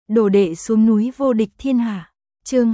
Đồ đệ xuống núi vô địch thiên hạ. Chương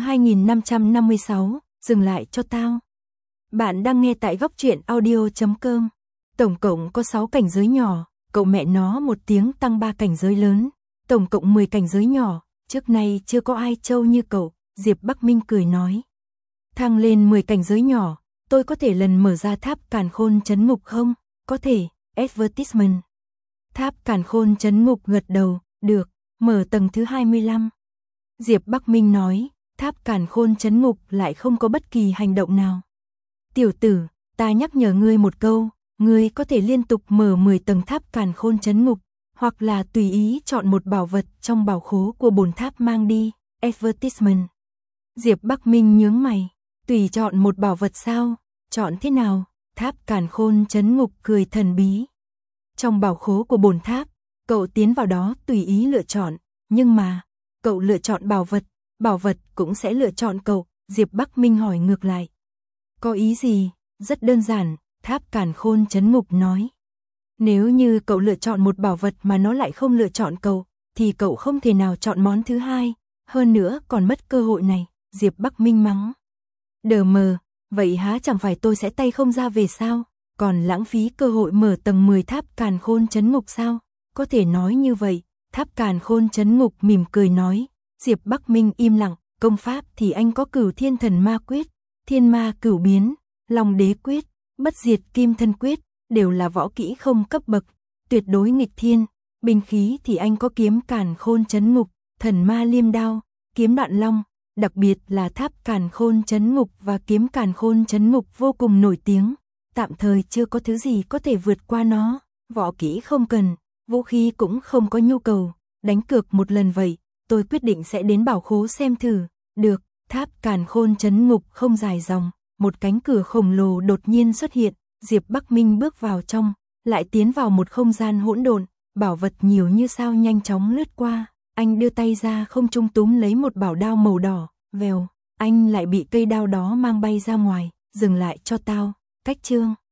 2556, dừng lại cho tao. Bạn đang nghe tại góc truyện audio.com. Tổng cộng có 6 cảnh giới nhỏ, cậu mẹ nó một tiếng tăng 3 cảnh giới lớn, tổng cộng 10 cảnh giới nhỏ, trước nay chưa có ai trâu như cậu, Diệp Bắc Minh cười nói. Thăng lên 10 cảnh giới nhỏ, tôi có thể lần mở ra tháp càn khôn trấn ngục không? Có thể, advertisement. Tháp càn khôn trấn ngục gật đầu, được, mở tầng thứ 25. Diệp Bắc Minh nói, tháp càn khôn trấn ngục lại không có bất kỳ hành động nào. Tiểu tử, ta nhắc nhở ngươi một câu, ngươi có thể liên tục mở 10 tầng tháp càn khôn trấn ngục, hoặc là tùy ý chọn một bảo vật trong bảo khố của bổn tháp mang đi, advertisement. Diệp Bắc Minh nhướng mày, tùy chọn một bảo vật sao, chọn thế nào? Tháp càn khôn trấn ngục cười thần bí. Trong bảo khố của bổn tháp, cậu tiến vào đó tùy ý lựa chọn, nhưng mà, cậu lựa chọn bảo vật cũng sẽ lựa chọn cậu, Diệp Bắc Minh hỏi ngược lại. Có ý gì? Rất đơn giản, tháp càn khôn trấn ngục nói. Nếu như cậu lựa chọn một bảo vật mà nó lại không lựa chọn cậu, thì cậu không thể nào chọn món thứ hai, hơn nữa còn mất cơ hội này, Diệp Bắc Minh mắng. Đờ mờ, vậy há chẳng phải tôi sẽ tay không ra về sao? Còn lãng phí cơ hội mở tầng 10 tháp càn khôn trấn ngục sao? Có thể nói như vậy, tháp càn khôn trấn ngục mỉm cười nói. Diệp Bắc Minh im lặng, công pháp thì anh có Cửu Thiên Thần Ma Quyết, Thiên Ma Cửu Biến, Long Đế Quyết, Bất Diệt Kim Thân Quyết, đều là võ kỹ không cấp bậc, tuyệt đối nghịch thiên. Binh khí thì anh có kiếm càn khôn trấn ngục, Thần Ma Liêm Đao, kiếm Đoạn Long, đặc biệt là tháp càn khôn trấn ngục và kiếm càn khôn trấn ngục vô cùng nổi tiếng, tạm thời chưa có thứ gì có thể vượt qua nó, võ kỹ không cần, vũ khí cũng không có nhu cầu, đánh cược một lần vậy, tôi quyết định sẽ đến bảo khố xem thử. Được, tháp càn khôn trấn ngục không dài dòng, một cánh cửa khổng lồ đột nhiên xuất hiện, Diệp Bắc Minh bước vào trong, lại tiến vào một không gian hỗn độn, bảo vật nhiều như sao nhanh chóng lướt qua, anh đưa tay ra không trung túm lấy một bảo đao màu đỏ, vèo, anh lại bị cây đao đó mang bay ra ngoài, dừng lại cho tao, cách chương.